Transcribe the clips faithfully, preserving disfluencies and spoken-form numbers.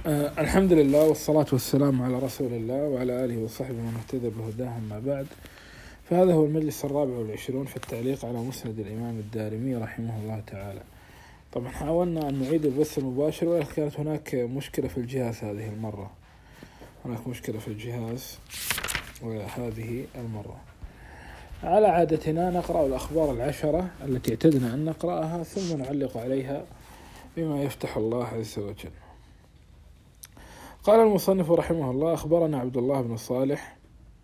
آه الحمد لله والصلاة والسلام على رسول الله وعلى آله وصحبه من اهتدى بهداه، أما بعد، فهذا هو المجلس الرابع والعشرون في التعليق على مسند الإمام الدارمي رحمه الله تعالى. طبعا حاولنا أن نعيد البث المباشر، ولكن كانت هناك مشكلة في الجهاز هذه المرة هناك مشكلة في الجهاز وهذه المرة. على عادتنا نقرأ الأخبار العشرة التي اعتدنا أن نقرأها، ثم نعلق عليها بما يفتح الله عز وجل. قال المصنف رحمه الله: أخبرنا عبد الله بن صالح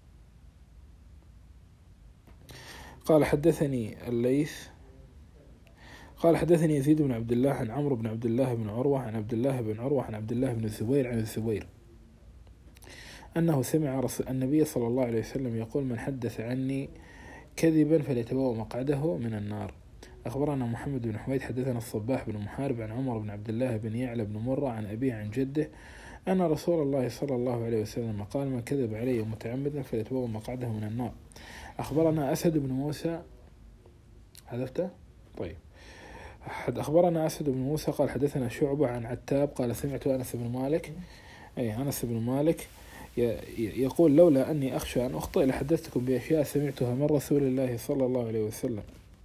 قال حدثني الليث قال حدثني يزيد بن عبد الله عن عمرو بن عبد الله بن عروة عن عبد الله بن عروة عن عبد الله بن الزبير عن الزبير أنه سمع النبي صلى الله عليه وسلم يقول: من حدث عني كذبا فليتبوأ مقعده من النار. أخبرنا محمد بن حميد حدثنا الصباح بن محارب عن عمر بن عبد الله بن يعلى بن مرة عن أبيه عن جده أن رسول الله صلى الله عليه وسلم قال: من كذب علي متعمدا فليتبوأ مقعده من النار. أخبرنا أسد بن موسى حذفته طيب حد أخبرنا أسد بن موسى قال حدثنا شعبة عن عتاب قال سمعت أنس بن مالك أي أنس بن مالك يقول: لولا أني أخشى أن أخطئ لحدثتكم بأشياء سمعتها من رسول الله صلى الله عليه وسلم،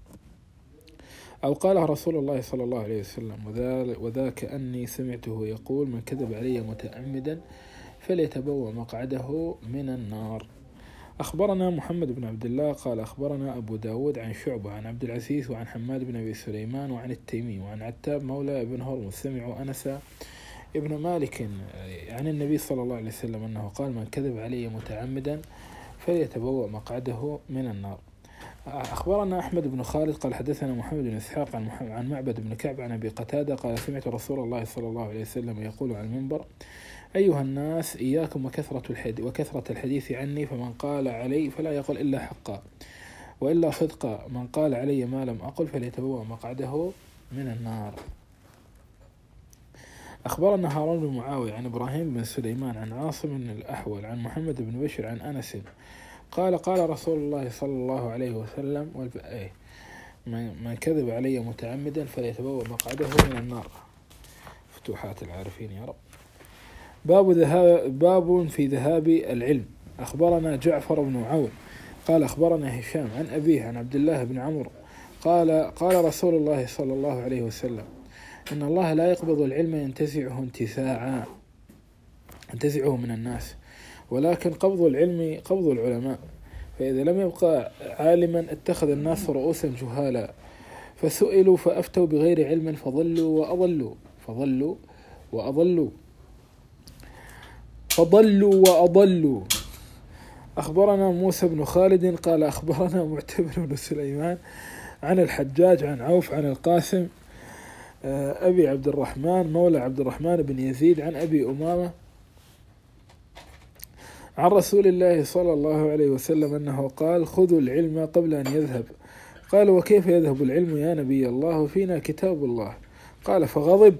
أو قالها رسول الله صلى الله عليه وسلم، وذاك أني سمعته يقول: من كذب علي متعمدا فليتبوأ مقعده من النار. أخبرنا محمد بن عبد الله قال أخبرنا أبو داود عن شعبة عن عبد العزيز وعن حماد بن أبي سليمان وعن التيمي وعن عتاب مولى ابن هرمز سمعوا أنس ابن مالك عن النبي صلى الله عليه وسلم أنه قال: من كذب علي متعمدا فليتبوأ مقعده من النار. أخبرنا أحمد بن خالد قال حدثنا محمد بن إسحاق عن, عن معبد بن كعب عن أبي قتادة قال: سمعت رسول الله صلى الله عليه وسلم يقول على المنبر: أيها الناس، إياكم وكثرة الحديث, وكثرة الحديث عني، فمن قال علي فلا يقل إلا حقا وإلا صدقا، من قال علي ما لم أقل فليتبوأ مقعده من النار. أخبرنا هارون بن معاوية عن إبراهيم بن سليمان عن عاصم الأحول عن محمد بن بشر عن أنس قال: قال رسول الله صلى الله عليه وسلم: من كذب علي متعمدا فليتبوأ مقعده من النار. فتوحات العارفين يا رب. باب ذهاب باب في ذهاب العلم. أخبرنا جعفر بن عون قال أخبرنا هشام عن أبيه عن عبد الله بن عمرو قال: قال رسول الله صلى الله عليه وسلم: إن الله لا يقبض العلم ينتزعه انتزاعا ينتزعه من الناس، ولكن قبض العلم قبض العلماء، فإذا لم يبقى عالما اتخذ الناس رؤوسا جهالا فسئلوا فأفتوا بغير علم فضلوا وأضلوا فضلوا وأضلوا فضلوا وأضلوا. أخبرنا موسى بن خالد قال أخبرنا معتمر بن سليمان عن الحجاج عن عوف عن القاسم أبي عبد الرحمن مولى عبد الرحمن بن يزيد عن أبي أمامة عن رسول الله صلى الله عليه وسلم أنه قال: خذوا العلم قبل أن يذهب. قال: وكيف يذهب العلم يا نبي الله؟ فينا كتاب الله. قال: فغضب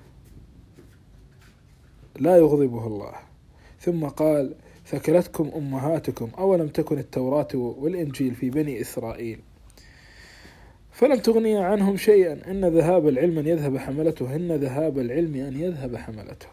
لا يغضبه الله. ثم قال: ثكلتكم أمهاتكم، أولم تكن التوراة والإنجيل في بني إسرائيل فلم تغني عنهم شيئا، إن ذهاب العلم أن يذهب حملته إن ذهاب العلم أن يذهب حملته.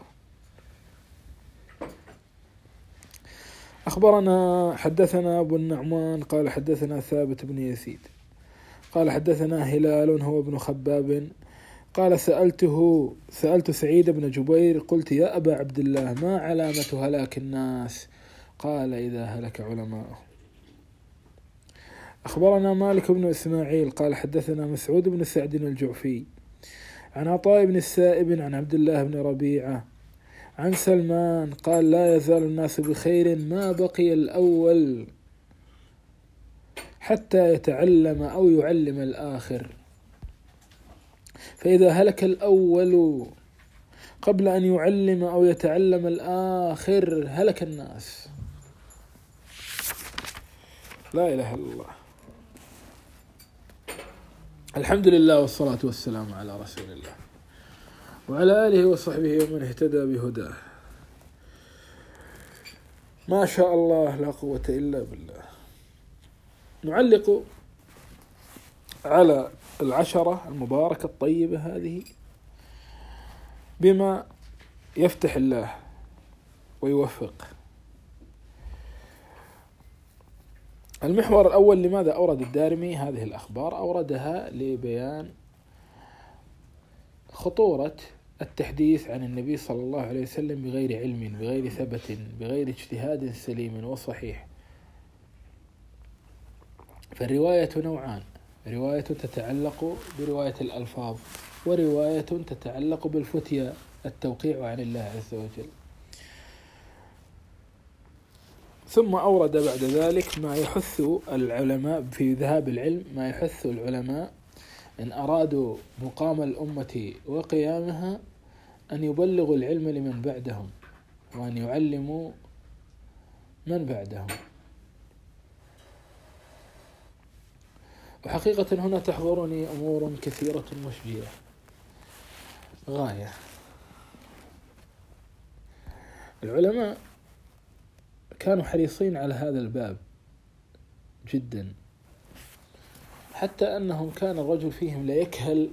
أخبرنا حدثنا أبو النعمان قال حدثنا ثابت بن يزيد قال حدثنا هلال هو ابن خباب قال: سألته سألت سعيد بن جبير قلت: يا أبا عبد الله، ما علامة هلاك الناس؟ قال: إذا هلك علماءه. أخبرنا مالك بن إسماعيل قال حدثنا مسعود بن سعد الجعفي عن عطاء بن السائب عن عبد الله بن ربيعة عن سلمان قال: لا يزال الناس بخير ما بقي الأول حتى يتعلم أو يعلم الآخر، فإذا هلك الأول قبل أن يعلم أو يتعلم الآخر هلك الناس. لا إله إلا الله. الحمد لله والصلاة والسلام على رسول الله وعلى آله وصحبه ومن اهتدى بهداه. ما شاء الله لا قوة إلا بالله. نعلق على العشرة المباركة الطيبة هذه بما يفتح الله ويوفق. المحور الأول: لماذا أورد الدارمي هذه الأخبار؟ أوردها لبيان خطورة التحديث عن النبي صلى الله عليه وسلم بغير علم، بغير ثبت، بغير اجتهاد سليم وصحيح. فالرواية نوعان: رواية تتعلق برواية الألفاظ، ورواية تتعلق بالفتية، التوقيع عن الله عز وجل. ثم أورد بعد ذلك ما يحث العلماء في ذهاب العلم، ما يحث العلماء إن أرادوا مقام الأمة وقيامها أن يبلغوا العلم لمن بعدهم، وأن يعلموا من بعدهم. وحقيقة هنا تحضرني أمور كثيرة مشجعة غاية. العلماء كانوا حريصين على هذا الباب جدا، حتى أنهم كان الرجل فيهم لا يكهل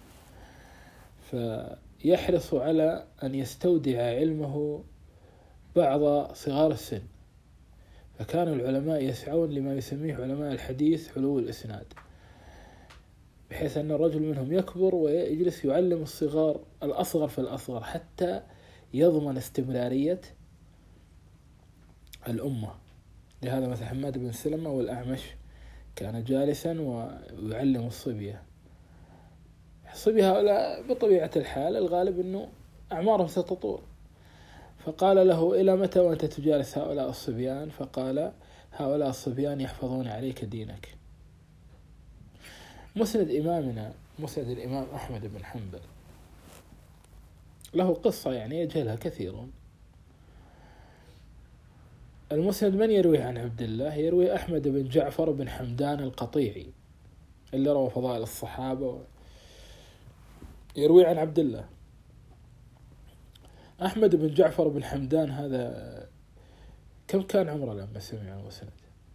فيحرص على أن يستودع علمه بعض صغار السن. فكان العلماء يسعون لما يسميه علماء الحديث حلو الإسناد، بحيث أن الرجل منهم يكبر ويجلس يعلم الصغار الأصغر فالأصغر، حتى يضمن استمرارية الأمة. لهذا مثل حماد بن سلمة والأعمش كان جالسا ويعلم الصبية. الصبية هؤلاء بطبيعة الحال الغالب أنه أعمارهم ستطول، فقال له: إلى متى وأنت تجالس هؤلاء الصبيان؟ فقال: هؤلاء الصبيان يحفظون عليك دينك. مسند إمامنا مسند الإمام أحمد بن حنبل له قصة يعني يجهلها كثيرون. المسند من يروي عن عبد الله؟ يروي أحمد بن جعفر بن حمدان القطيعي اللي روى فضائل الصحابة، يروي عن عبد الله. أحمد بن جعفر بن حمدان هذا كم كان عمره لما سمع المسند؟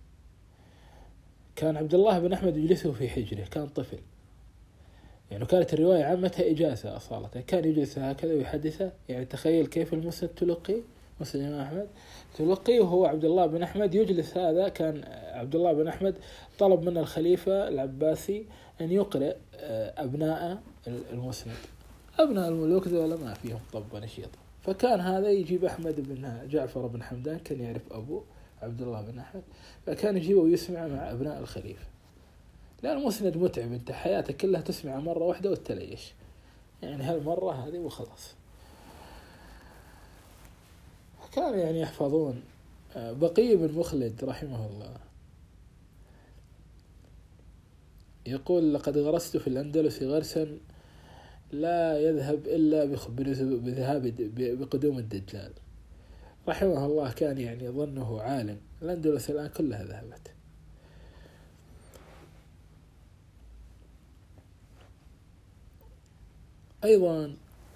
كان عبد الله بن أحمد يجلسه في حجره، كان طفل يعني، كانت الرواية عامتها إجازة أصالة، كان يجلس هكذا ويحدثه. يعني تخيل كيف المسند تلقي، مسند الإمام أحمد تلقي وهو عبد الله بن أحمد يجلس. هذا كان عبد الله بن أحمد طلب من الخليفة العباسي أن يقرأ أبناء المسند، أبناء الملوك ذولا ما فيهم طب ونشيط. فكان هذا يجيب أحمد بن جعفر بن حمدان، كان يعرف أبوه عبد الله بن أحمد، فكان يجيبه ويسمع مع أبناء الخليفة. لأن المسند متعب، أنت حياتك كلها تسمع مرة واحدة وتليش، يعني هالمرة هذه وخلاص. كانوا يعني يحفظون. بقي بن مخلد رحمه الله يقول: لقد غرست في الأندلس غرسا لا يذهب إلا بذهاب بقدوم الدجال. رحمه الله كان يعني ظنه عالم، الأندلس الآن كلها ذهبت. أيضا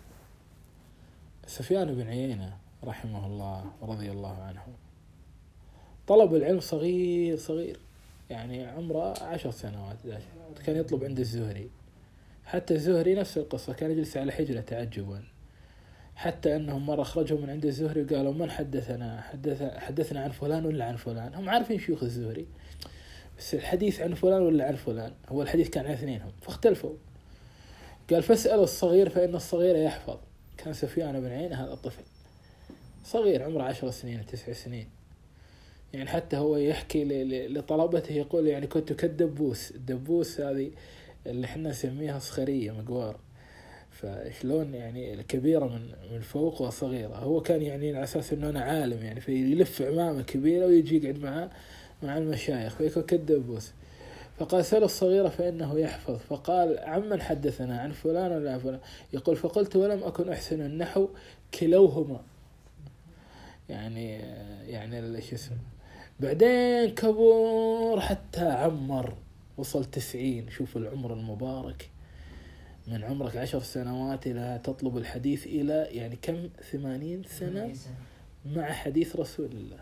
سفيان بن عيينة رحمه الله ورضي الله عنه طلب العلم صغير صغير، يعني عمره عشر سنوات، كان يطلب عند الزهري. حتى الزهري نفس القصة، كان يجلس على حجرة تعجبا، حتى أنهم مرة خرجوا من عند الزهري وقالوا: من حدثنا حدث حدثنا عن فلان ولا عن فلان؟ هم عارفين شيوخ الزهري، بس الحديث عن فلان ولا عن فلان، هو الحديث كان عن اثنينهم، فاختلفوا. قال: فاسألوا الصغير فإن الصغير يحفظ. كان سفيان بن عيينة هذا الطفل صغير عمره عشر سنين تسع سنين، يعني حتى هو يحكي لطلبته يقول: يعني كنت كالدبوس، الدبوس هذه اللي احنا نسميها صخرية مقوار، فشلون يعني كبيرة من من فوق وصغيرة. هو كان يعني على أساس إنه أنا عالم يعني، فيلف عمامة كبيرة ويجي يقعد مع مع المشايخ فيكون كالدبوس. فقال: سأل الصغيرة فإنه يحفظ. فقال: عمن حدثنا عن فلان ولا عن فلان؟ يقول: فقلت ولم أكن أحسن النحو كلوهما، يعني يعني ايش اسمه. بعدين كبر حتى عمر، وصل تسعين. شوف العمر المبارك، من عمرك عشر سنوات إلى تطلب الحديث إلى يعني كم ثمانين سنة مع حديث رسول الله.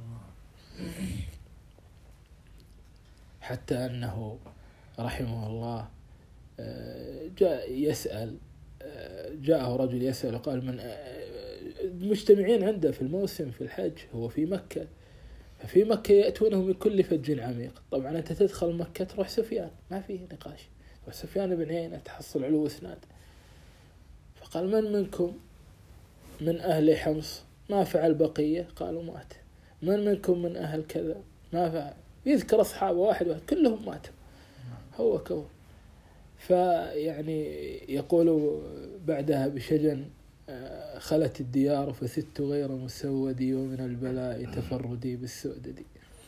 حتى أنه رحمه الله جاء يسأل، جاءه رجل يسأل وقال: من مجتمعين عنده في الموسم في الحج، هو في مكة، ففي مكة يأتونه من كل فج عميق. طبعا أنت تدخل مكة تروح سفيان، ما فيه نقاش، تروح سفيان بن عيينة تحصل علو اسناد. فقال من منكم من أهل حمص ما فعل بقية؟ قالوا مات. من منكم من أهل كذا؟ ما فعل. يذكر أصحابه واحد واحد كلهم ماتوا، هو كون. فيعني يقول بعدها بشجن خلت الديار فست غير مسودي ومن البلاء تفردي بالسؤدد.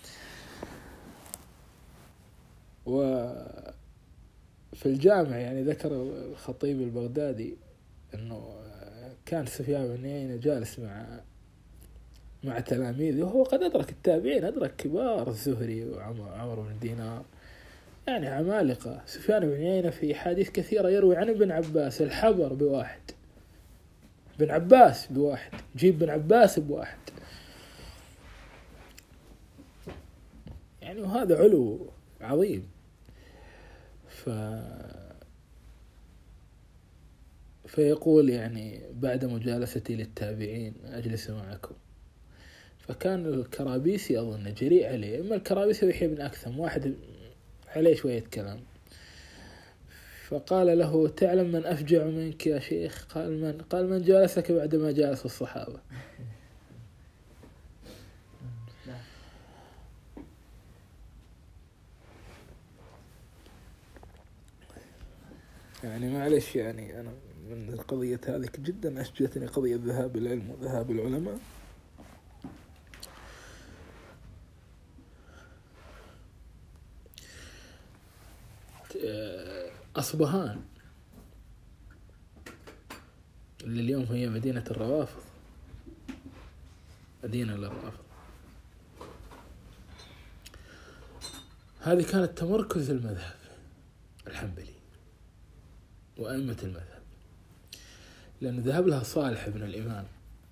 وفي الجامع يعني ذكر الخطيب البغدادي أنه كان سفيان بن عيينة جالس مع مع تلاميذه، وهو قد أدرك التابعين، أدرك كبار الزهري وعمر بن دينار، يعني عمالقة. سفيان بن عيينة في حديث كثيرة يروي عن ابن عباس الحبر بواحد، بن عباس بواحد، جيب بن عباس بواحد، يعني وهذا علو عظيم. ف فيقول يعني بعد مجالستي للتابعين أجلس معكم. فكان الكرابيسي أظن جريء عليه، إما الكرابيسي ويحيى بن أكثم، واحد عليه شوية كلام. فقال له تعلم من أفجع منك يا شيخ؟ قال من؟ قال من جالسك بعدما جالس الصحابة. يعني معلش، يعني أنا من القضية هذه جدا أشجتني قضية ذهاب العلم وذهاب العلماء. أصبهان اللي اليوم هي مدينة الروافض، مدينة للروافض، هذه كانت تمركز المذهب الحنبلي وأئمة المذهب، لأن ذهب لها صالح بن الإمام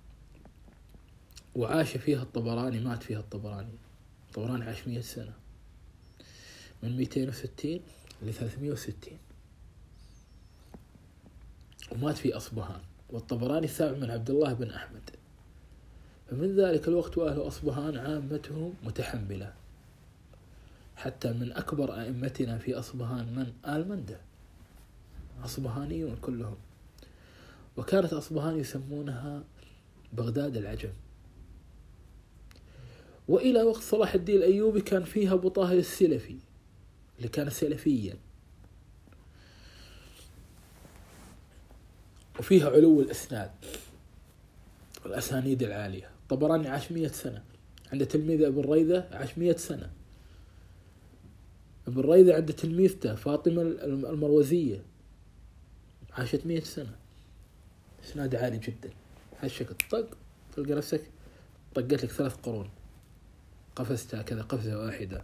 وعاش فيها الطبراني، مات فيها الطبراني. الطبراني عاش مئة سنة، من مئتين وستين لثلاثمئة وستين، ومات في أصبهان. والطبراني السابع من عبد الله بن أحمد. فمن ذلك الوقت وأهل أصبهان عامتهم متحنبلة، حتى من أكبر أئمتنا في أصبهان من؟ آل مندة، أصبهانيون كلهم. وكانت أصبهان يسمونها بغداد العجم. وإلى وقت صلاح الدين الأيوبي كان فيها أبو طاهر السلفي اللي كان سلفيا، وفيها علو الإسناد والأسانيد العالية. طبراني عاش مئة سنة، عند تلميذ ابن ريذة عاش مئة سنة. ابن ريذة عند تلميذته فاطمة المروزية عاشت مئة سنة. إسناد عالي جدا، هالشكل طق تلقى نفسك طقت لك ثلاث قرون، قفزتها كذا قفزة واحدة.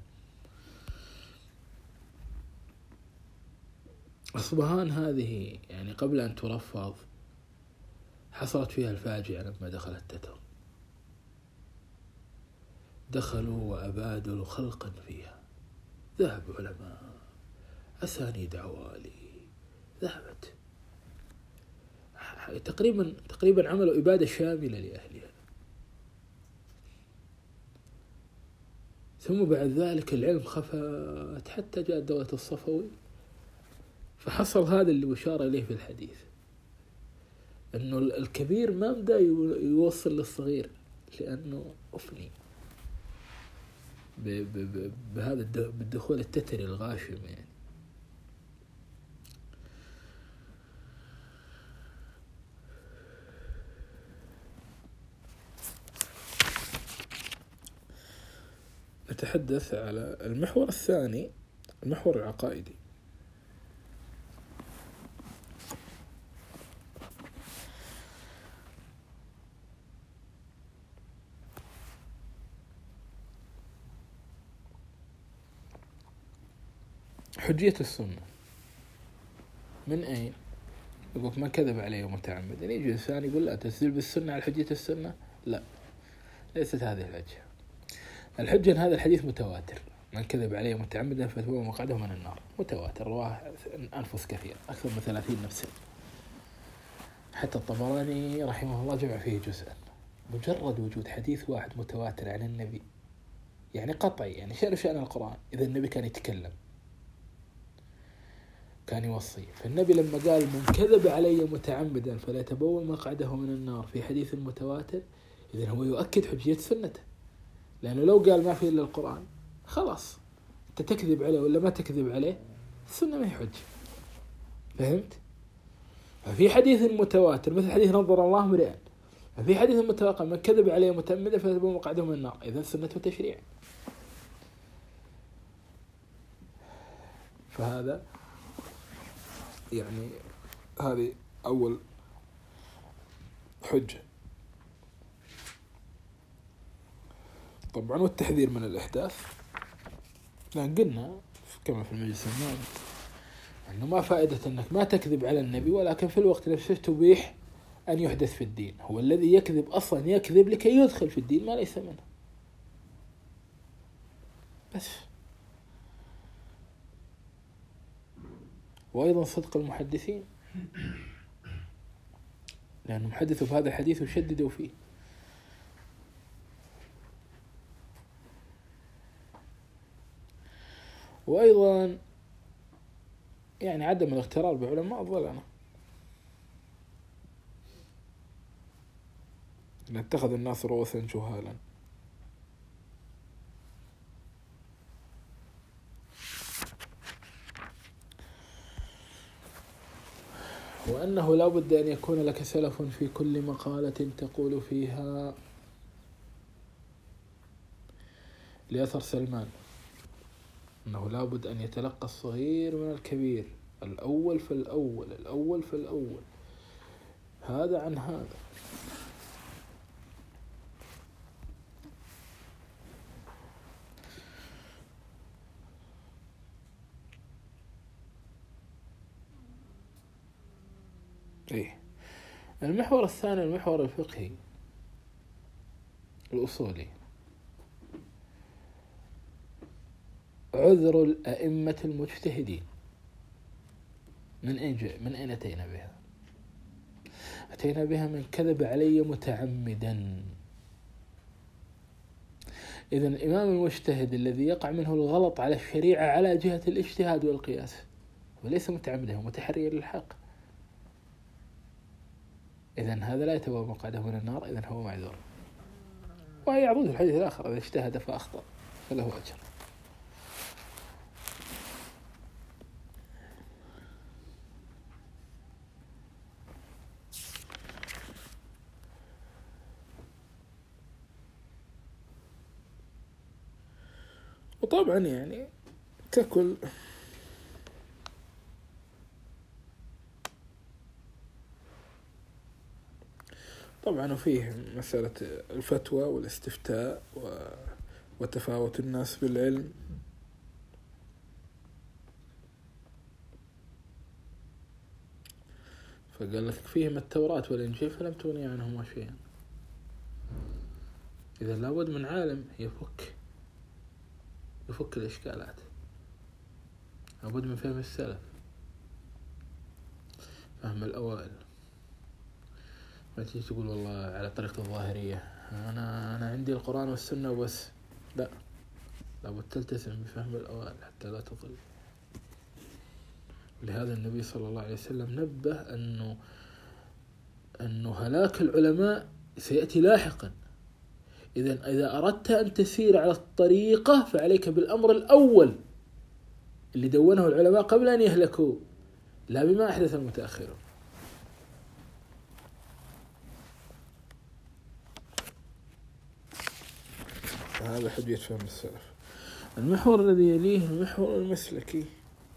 أصبهان هذه يعني قبل أن ترفض حصلت فيها الفاجعة لما دخلت تتر، دخلوا وأبادوا خلقا فيها، ذهب علماء، أسانيد عوالي ذهبت، تقريبا تقريبا عملوا إبادة شاملة لأهلها. ثم بعد ذلك العلم خفت حتى جاء دولة الصفوي، فحصل هذا اللي أشار إليه في الحديث، أنه الكبير ما بدأ يوصل للصغير لأنه أفني بهذا بالدخول التتري الغاشم. يعني نتحدث على المحور الثاني، المحور العقائدي. حجية السنة من أين؟ يقول ما كذب عليه متعمد. يعني يجي إنسان يقول لا تسدل بالسنة على حجية السنة، لا، ليست هذه الحجة. الحجة أن هذا الحديث متواتر، من كذب عليه متعمدا فتبوأ مقعده من النار، متواتر، رواه أنفس كثير، أكثر من ثلاثين نفسا. حتى الطبراني رحمه الله جمع فيه جزءا. مجرد وجود حديث واحد متواتر عن النبي يعني قطعي، يعني شأن شأن القرآن. إذا النبي كان يتكلم كان يوصي، فالنبي لما قال من كذب علي متعمدا فلا يتبوأ مقعده من النار في حديث متواتر، إذن هو يؤكد حجية سنته. لأنه لو قال ما في إلا القرآن خلاص أنت تكذب عليه ولا ما تكذب عليه، السنة ما هي حجة. فهمت؟ ففي حديث متواتر مثل حديث نظر الله امرئا، ففي حديث متواتر من كذب عليه متعمدا فلا يتبوأ مقعده من النار، إذن سنته تشريع. فهذا يعني هذه أول حجة. طبعا والتحذير من الإحداث، لأن قلنا كما في المجلس الماضي أنه ما فائدة أنك ما تكذب على النبي ولكن في الوقت نفسه تبيح أن يحدث في الدين. هو الذي يكذب أصلا يكذب لكي يدخل في الدين ما ليس منه بس. وأيضا صدق المحدثين، لأنهم حدثوا في هذا الحديث وشددوا فيه. وأيضا يعني عدم الاغترار بعلماء الظلمة، أن اتخذ الناس رؤوسا جهالا. وأنه لا بد أن يكون لك سلف في كل مقالة تقول فيها. لأثر سلمان أنه لا بد أن يتلقى الصغير من الكبير، الأول فالأول الأول فالأول، هذا عن هذا. إيه. المحور الثاني المحور الفقهي الأصولي، عذر الأئمة المجتهدين. من أين جاء؟ من أين أتينا بها؟ أتينا بها من كذب علي متعمدا. إذن الإمام المجتهد الذي يقع منه الغلط على الشريعة على جهة الاجتهاد والقياس وليس متعمدا، هو متحري للحق، إذن هذا لا يتبوأ مقعده من النار، إذن هو معذور. ويعضد الحديث الآخر إذا اجتهد فأخطأ فله أجر. وطبعا يعني ككل طبعا فيه مسألة الفتوى والاستفتاء وتفاوت الناس بالعلم. فقال لك فيهم التوراة والإنجيل فلم تغني عنهما شيئا. إذا لابد من عالم يفك يفك الإشكالات، لابد من فهم السلف، فهم الأوائل. ما تيجي تقول والله على طريقة الظاهرية أنا أنا عندي القرآن والسنة وبس، لا، لابد تلتزم بفهم الأوائل حتى لا تضل. لهذا النبي صلى الله عليه وسلم نبه أنه أنه هلاك العلماء سيأتي لاحقا. إذا إذا أردت أن تسير على الطريقة فعليك بالأمر الأول اللي دونه العلماء قبل أن يهلكوا، لا بما أحدث المتأخرون. هذا حجة فهم السلف. المحور الذي يليه المحور المسلكي.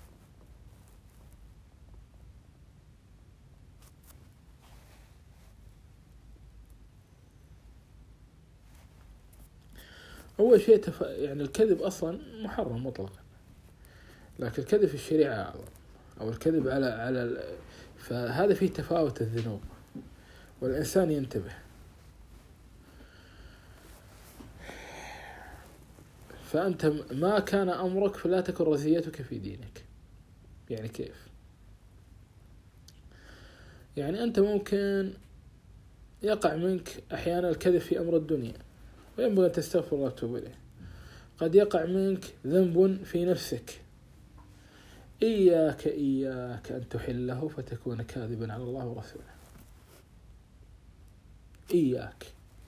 أول شيء تف... يعني الكذب أصلا محرم مطلقا، لكن الكذب في الشريعة أعظم، أو الكذب على على ال... فهذا فيه تفاوت الذنوب والإنسان ينتبه. فأنت ما كان أمرك فلا تكن رزيتك في دينك. يعني كيف؟ يعني أنت ممكن يقع منك أحيانا الكذب في أمر الدنيا وينبغي أن تستغفر الله وتتوب إليه. قد يقع منك ذنب في نفسك، إياك إياك أن تحله فتكون كاذبا على الله ورسوله. إياك.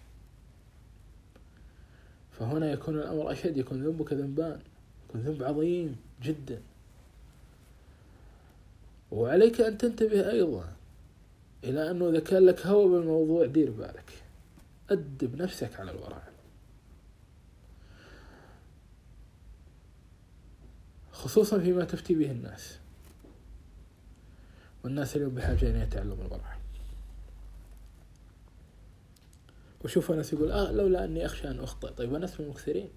فهنا يكون الأمر أشد، يكون ذنبك ذنبان، يكون ذنب عظيم جدا. وعليك أن تنتبه أيضا إلى أنه إذا كان لك هوى بالموضوع دير بالك، أدب نفسك على الورع، خصوصا فيما تفتي به الناس، والناس اليوم بحاجة أن يتعلموا الورع. وشوف الناس يقول آه لولا أني أخشى أن أخطئ. طيب الناس من المكثرين،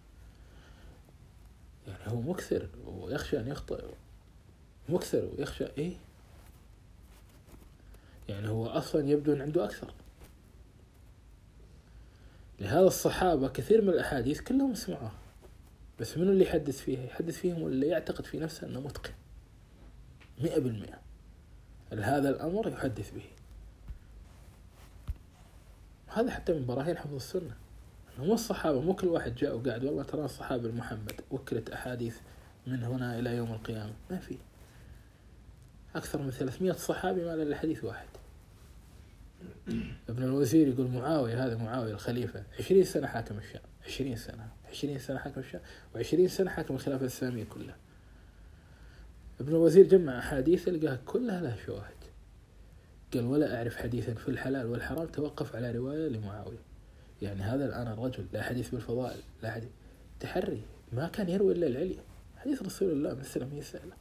يعني هو مكثر ويخشى أن يخطئ، مكثر ويخشى إيه؟ يعني هو أصلا يبدو أن عنده أكثر. لهذا الصحابة كثير من الأحاديث كلهم سمعوها، بس منو اللي يحدث فيها؟ يحدث فيهم واللي يعتقد في نفسه أنه متقن مئة بالمئة لهذا الأمر يحدث به. هذا حتى من براهين حفظ السنة، أنه مو الصحابة، مو كل واحد جاء وقاعد والله ترى الصحابة محمد وكلت أحاديث من هنا إلى يوم القيامة. ما في. أكثر من ثلاثمائة صحابي ما له حديث واحد. ابن الوزير يقول معاوية، هذا معاوية الخليفة، عشرين سنة حاكم الشام، عشرين سنة عشرين سنة حاكم الشام، وعشرين سنة حاكم الخلافة الإسلامية كلها. ابن الوزير جمع أحاديث لقاها كلها لها شواهد. قال ولا أعرف حديثا في الحلال والحرام توقف على رواية لمعاوية. يعني هذا الآن الرجل لا حديث بالفضائل، لا حديث تحري، ما كان يروي إلا العلي، حديث رسول الله من السلام هي سهلة.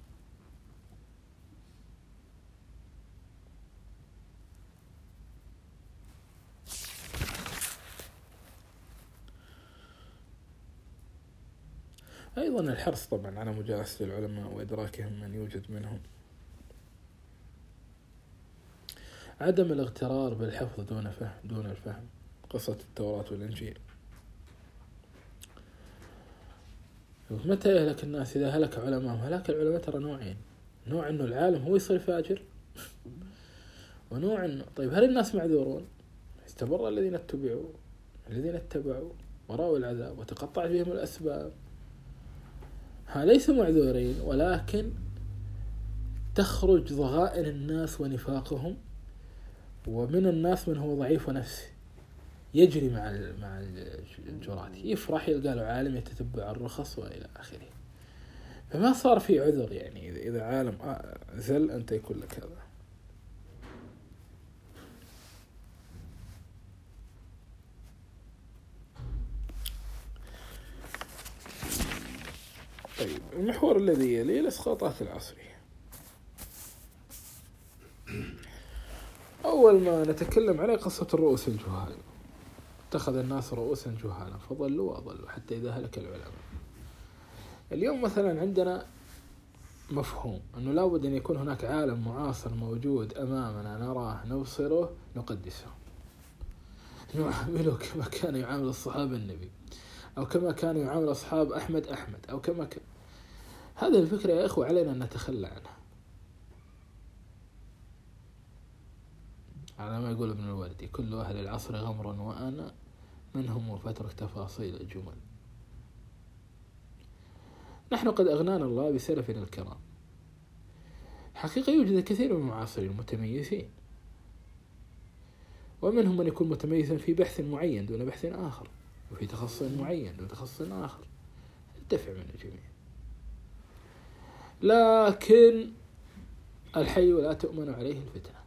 أيضا الحرص طبعا على مجالسة العلماء وإدراكهم من يوجد منهم. عدم الاغترار بالحفظ دون فهم دون الفهم. قصة التوراة والإنجيل، متى يهلك الناس؟ إذا هلك علماء. هلاك العلماء ترى نوعين، نوع إنه العالم هو يصير فاجر، ونوع إنه طيب هل الناس معذورون؟ استبر الذين اتبعوا الذين اتبعوا ورأوا العذاب وتقطعت بهم الأسباب. ها ليسوا معذورين، ولكن تخرج ضغائن الناس ونفاقهم، ومن الناس من هو ضعيف ونفسي يجري مع مع الجرات، يفرح يلقى له عالم يتتبع الرخص وإلى آخره. فما صار في عذر، يعني إذا عالم زل أنت يكون لك هذا. طيب المحور الذي يليه الإسقاطات العصرية. أول ما نتكلم عليه قصة الرؤوس الجهال. اتخذ الناس رؤوسا جهالا فضلوا وأضلوا حتى إذا هلك العلماء. اليوم مثلا عندنا مفهوم أنه لابد أن يكون هناك عالم معاصر موجود أمامنا نراه نبصره نقدسه، نعامله كما كان يعامل الصحابة النبي، أو كما كان يعامل أصحاب أحمد أحمد أو كما كان. هذه الفكرة يا إخوة علينا أن نتخلى عنها، على ما يقول ابن الوردي كل أهل العصر غمر وأنا منهم وفترك تفاصيل الجمل. نحن قد أغنانا الله بسلفنا الكرام. حقيقة يوجد كثير من المعاصرين المتميزين، ومنهم من يكون متميزا في بحث معين دون بحث آخر، وفي تخصص معين دون تخصص آخر، الدفع من الجميع. لكن الحي لا تؤمن عليه الفتنة.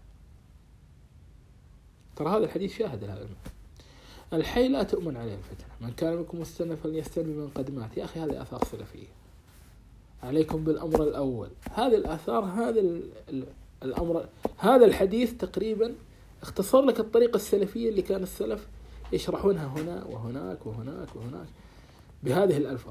ترى هذا الحديث شاهد لهذا المعنى. الحي لا تؤمن عليه الفتنة، من كان منكم مستنى فليستن بمن قد مات. يا أخي هذه آثار سلفية، عليكم بالأمر الأول. هذه الآثار، هذا الأمر، هذا الحديث تقريبا اختصر لك الطريقة السلفية اللي كان السلف يشرحونها هنا وهناك وهناك وهناك بهذه الألفاظ.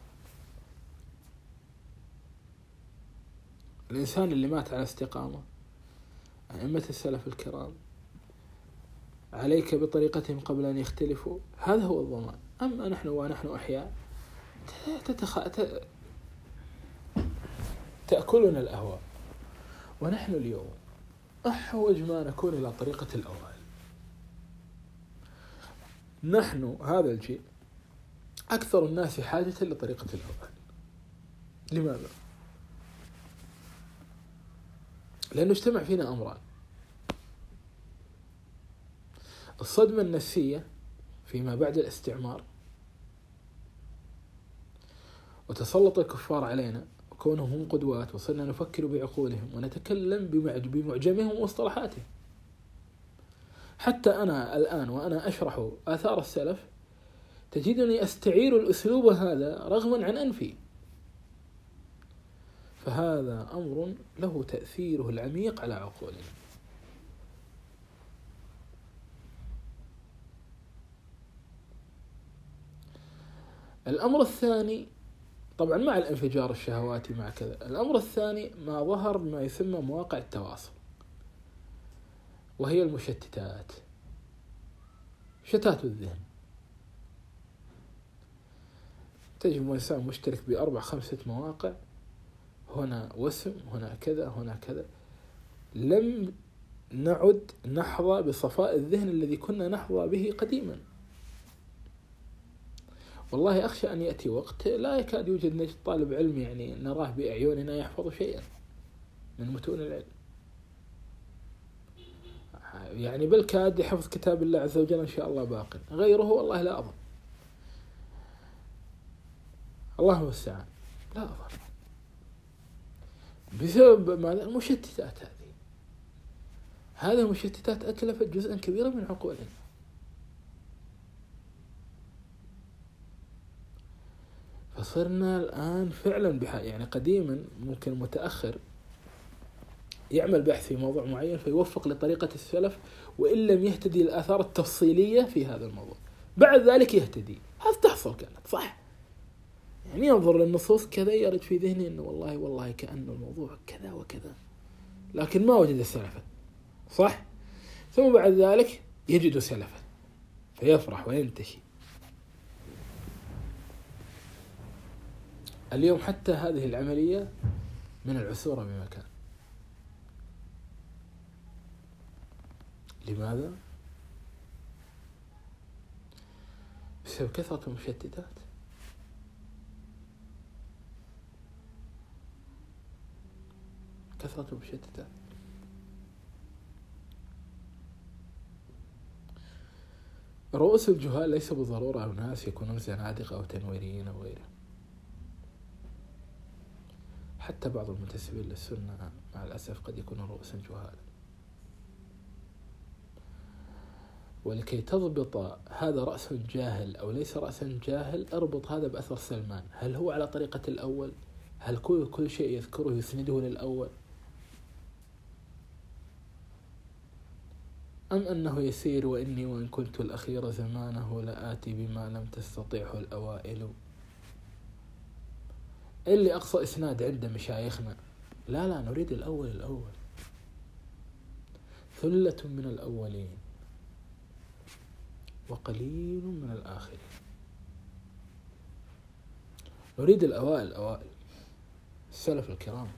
الإنسان اللي مات على استقامة، أئمة السلف الكرام، عليك بطريقتهم قبل أن يختلفوا، هذا هو الضمان. أما نحن ونحن أحياء تتخ... ت... تأكلنا الأهواء. ونحن اليوم أحوج ما نكون إلى طريقة الأوائل. نحن هذا الجيل أكثر الناس حاجة لطريقة الأوائل. لماذا؟ لأنه اجتمع فينا أمران: الصدمة النفسية فيما بعد الاستعمار، وتسلط الكفار علينا وكونهم هم قدوات، وصرنا نفكر بعقولهم ونتكلم بمعجمهم ومصطلحاتهم. حتى أنا الآن وأنا أشرح آثار السلف تجدني أستعير الأسلوب هذا رغما عن أنفي. فهذا أمر له تأثيره العميق على عقولنا. الأمر الثاني، طبعا مع الانفجار الشهواتي مع كذا، الأمر الثاني ما ظهر ما يسمى مواقع التواصل، وهي المشتتات، شتات الذهن. تجد إنسان مشترك بأربع خمسة مواقع، هنا وسم، هنا كذا، هنا كذا. لم نعد نحظى بصفاء الذهن الذي كنا نحظى به قديما. والله أخشى أن يأتي وقت لا يكاد يوجد نجد طالب علم يعني نراه بأعيننا يحفظ شيئا من متون العلم، يعني بالكاد يحفظ كتاب الله عز وجل إن شاء الله باق، غيره والله لا أظن، الله المستعان، لا أظن، بسبب ماذا؟ المشتتات هذه. هذه المشتتات أتلفت جزءا كبيرا من عقولنا. فصرنا الآن فعلا بها، يعني قديما ممكن متأخر يعمل بحث في موضوع معين فيوفق لطريقة السلف، وإن لم يهتدي الآثار التفصيلية في هذا الموضوع، بعد ذلك يهتدي. هذا تحصل كانت صح، يعني ينظر للنصوص كذا يرد في ذهنه إنه والله والله كأنه الموضوع كذا وكذا، لكن ما وجد سلفا صح. ثم بعد ذلك يجد سلفا فيفرح وينتشي. اليوم حتى هذه العملية من العسورة بمكان. لماذا؟ بسبب كثرة المشتتات. كثرة المشتتات. رؤوس الجهال ليس بالضرورة أناس يكونون زنادقة أو تنويريين أو غيره. حتى بعض المنتسبين للسنة مع الأسف قد يكونون رؤوسا جهالا. ولكي تضبط هذا رأس جاهل أو ليس رأسا جاهل، اربط هذا بأثر سلمان. هل هو على طريقة الأول؟ هل كل كل شيء يذكره يسنده للأول؟ أم أنه يسير وإني وإن كنت الأخير زمانه لآتي بما لم تستطيعه الأوائل؟ اللي أقصى إسناد عند مشايخنا، لا لا نريد الأول الأول، ثلة من الأولين وقليل من الآخرين. نريد الأوائل الأوائل، السلف الكرام.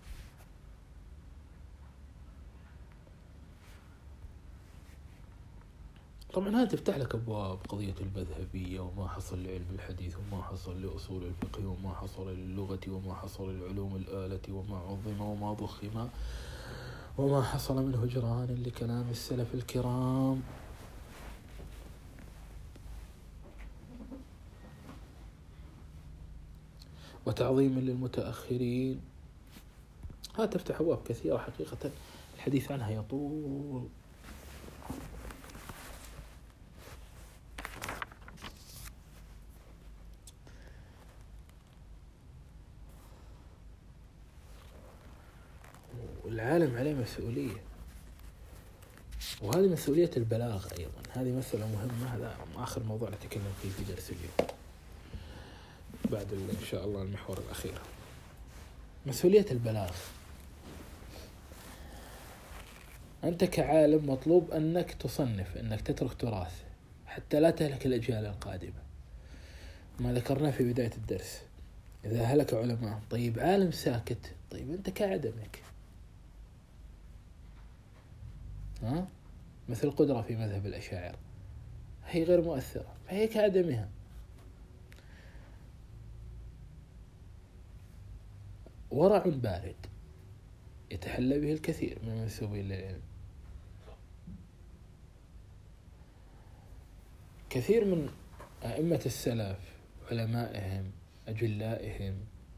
طبعا هذا تفتح لك أبواب قضية المذهبية وما حصل لعلم الحديث وما حصل لأصول الفقه وما حصل للغة وما حصل للعلوم الآلة وما عظم وما ضخم وما حصل من هجران لكلام السلف الكرام. وتعظيم للمتأخرين. هذا تفتح أبواب كثيرة حقيقة الحديث عنها يطول. والعالم عليه مسؤولية، وهذه مسؤولية البلاغ أيضا. هذه مسألة مهمة، هذا آخر موضوع نتكلم فيه في درس اليوم بعد إن شاء الله المحور الأخير، مسؤولية البلاغ. أنت كعالم مطلوب أنك تصنف، أنك تترك تراث حتى لا تهلك الأجيال القادمة. ما ذكرنا في بداية الدرس، إذا هلك علماء، طيب عالم ساكت، طيب أنت كعدمك. ها؟ مثل القدرة في مذهب الأشاعرة، هي غير مؤثرة، فهي كعدمها. ورع بارد يتحلى به الكثير من المنسوبين للعلم. كثير من أئمة السلف علمائهم أجلائهم،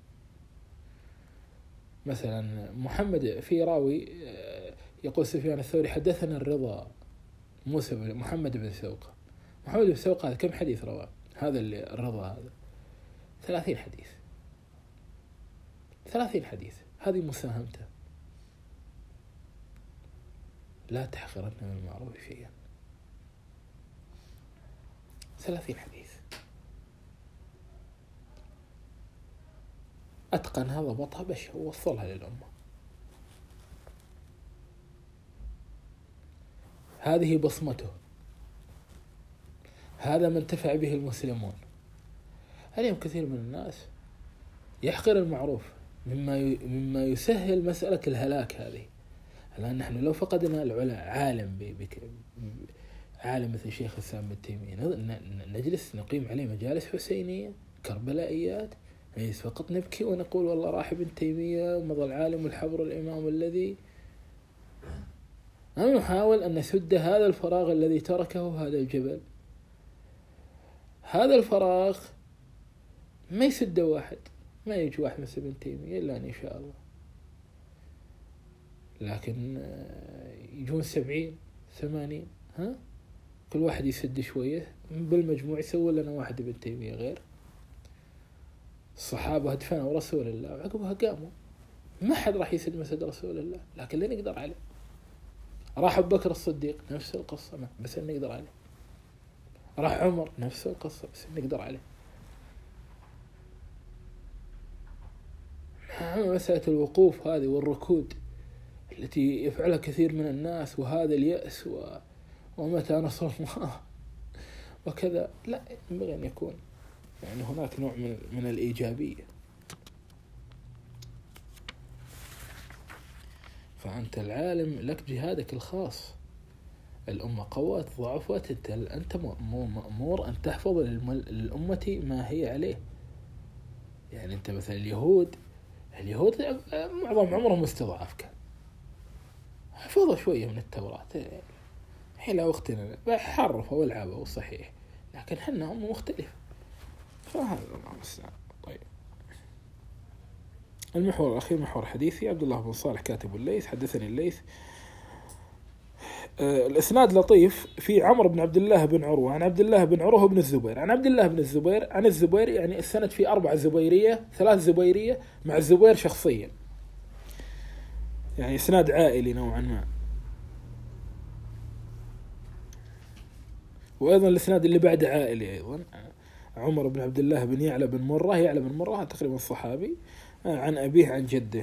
مثلا محمد في راوي يقول سفيان الثوري حدثنا الرضا موسى بن محمد بن سوقة. محمد بن سوقة هذا كم حديث رواه؟ هذا اللي الرضا هذا ثلاثين حديث، ثلاثين حديث، هذه مساهمته. لا تحقرن من المعروف شيئا، ثلاثين حديث، أتقنها ضبطها بش ووصلها للأمة. هذه بصمته، هذا ما انتفع به المسلمون. اليوم كثير من الناس يحقر المعروف مما مما يسهل مسألة الهلاك هذه. الآن نحن لو فقدنا العلماء عالم بك عالم مثل شيخ الإسلام ابن تيمية نجلس نقيم عليه مجالس حسينية كربلائيات، فقط نبكي ونقول والله راح ابن تيمية ومضى العالم والحبر الإمام الذي. أم نحاول أن نسد هذا الفراغ الذي تركه هذا الجبل. هذا الفراغ ما يسد واحد، ما يجي واحد مثل ابن تيمية إلا أن يشاء الله، لكن يجون سبعين ثمانين، ها كل واحد يسد شوية، بالمجموع يسوي لنا واحد ابن تيمية غير. الصحابة دفنوا رسول الله وعقبها قاموا، ما حد راح يسد مسد رسول الله، لكن لا نقدر عليه. راح أبو بكر الصديق نفس القصة بس نقدر عليه، راح عمر نفس القصة بس نقدر عليه. مسألة الوقوف هذه والركود التي يفعلها كثير من الناس، وهذا اليأس و... ومتى نصر الله وكذا، لا، ينبغي أن يكون يعني هناك نوع من, من الإيجابية. فأنت العالم لك جهادك الخاص، الأمة قوات ضعفت، أنت مأمور أن تحفظ للأمة ما هي عليه. يعني أنت مثلا اليهود اليهود معظم عمرهم مستضعف، كان حفظوا شوية من التوراة إلى وقتنا حرفوا والعبوا صحيح، لكن حنا هم مختلف. فهذا الله المستعان. طيب، المحور الأخير محور حديثي. عبد الله بن صالح كاتب الليث حدثني الليث. آه الإسناد لطيف، في عمرو بن عبد الله بن عروة عن عبد الله بن عروة بن الزبير عن عبد الله بن الزبير عن الزبير، يعني السند في أربعة زبيرية، ثلاث زبيرية مع الزبير شخصيا، يعني إسناد عائلي نوعا ما. وأيضا الإسناد اللي بعد عائلي أيضا، عمر بن عبد الله بن يعلى بن مرة، يعلى بن مرة تقريبا صحابي، عن أبيه عن جده.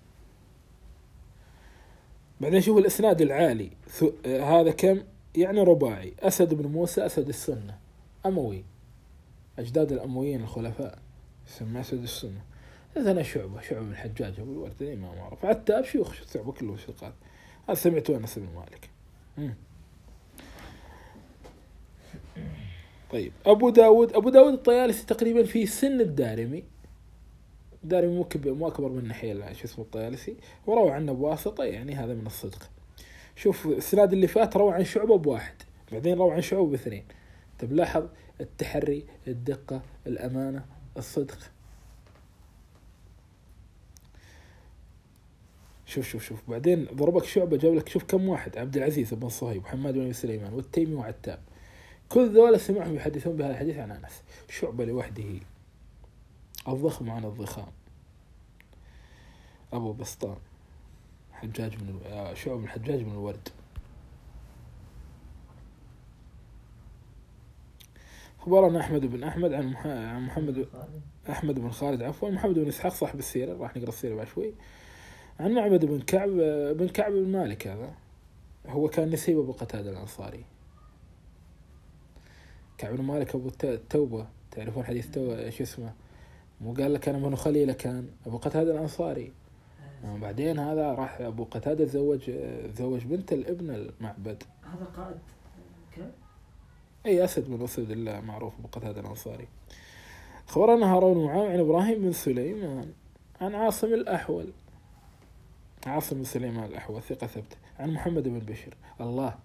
بعدين شوف الإسناد العالي هذا كم، يعني رباعي. أسد بن موسى أسد السنة أموي، أجداد الأمويين الخلفاء، سمى أسد السنة. إذن شعبة شعبة بن الحجاج أبو الورد ما معروف، عتاب شيوخ شعبة كله ثقات. هذا سمعته أنس بن مالك. مم. طيب، أبو داود أبو داود الطيالسي تقريبا في سن الدارمي، دارمي مو أكبر من ناحية شو اسمه الطيالسي، وروى عنه بواسطة، يعني هذا من الصدق. شوف السناد اللي فات روى عن شعبة بواحد، بعدين روى عن شعبة باثنين. طب لاحظ التحري، الدقة، الأمانة، الصدق. شوف شوف شوف بعدين ضربك شعبة جاب لك شوف كم واحد، عبد العزيز بن صهيب وحماد بن سليمان والتيمي وعتاب، كل ذولا سمعهم يحدثون بهذا الحديث عن أنس. شعبة لوحده الضخم عن الضخام، أبو بسطام حجاج من شعب الحجاج من الورد. أخبرنا أحمد بن أحمد عن محمد أحمد بن خالد عفوا محمد بن إسحاق صاحب السيرة، راح نقرأ السيرة بعد شوي. عن معبد بن كعب بن كعب بن مالك، هذا هو كان نسيب أبو قتادة الأنصاري. كعب بن مالك أبو التوبة، تعرفون حديث توبة شو اسمه؟ مو قال لك أنا من خليله، كان أبو قتادة الأنصاري. وبعدين هذا راح أبو قتادة تزوج تزوج بنت الابن المعبد. هذا قائد كم؟ أي أسد من أسد الله معروف أبو قتادة الأنصاري. أخبرنا هارون بن معاوية عن إبراهيم بن سليمان عن عاصم الأحول، عاصم بن سليمان الأحول ثقة ثبت، عن محمد بن بشر. الله،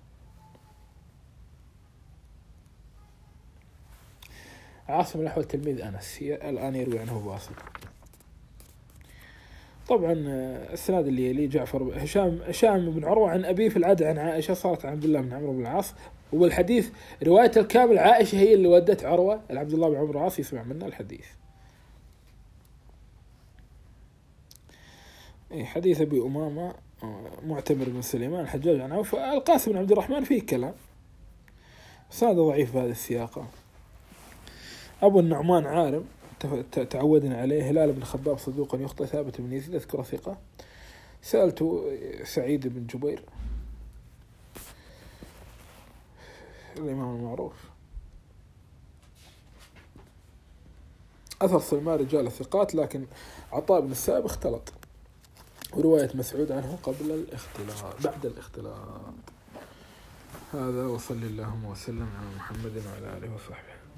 عاصم الأحول تلميذ أنس، الآن يروي عنه واصل. طبعا السناد اللي يلي جعفر هشام هشام بن عروة عن أبيه في العادة عن عائشة، صارت عن عبد الله بن عمرو بن العاص. والحديث رواية الكامل عائشة هي اللي ودت عروة عبد الله بن عمرو بن العاص يسمع منا الحديث. أي حديث أبي أمامة معتمر بن سليمان الحجاج عن عوف القاسم بن عبد الرحمن فيه كلام، سناد ضعيف بهذا السياق. أبو النعمان عارم تعودنا عليه، هلال بن خباب صدوق يخطئ، ثابت بن يزيد أذكر ثقة. سألت سعيد بن جبير الإمام المعروف. أثر سلمان رجال الثقات، لكن عطاء بن السائب اختلط، ورواية مسعود عنه قبل الاختلاط بعد الاختلاط. هذا وصلى اللهم وسلم على محمد وعلى آله وصحبه.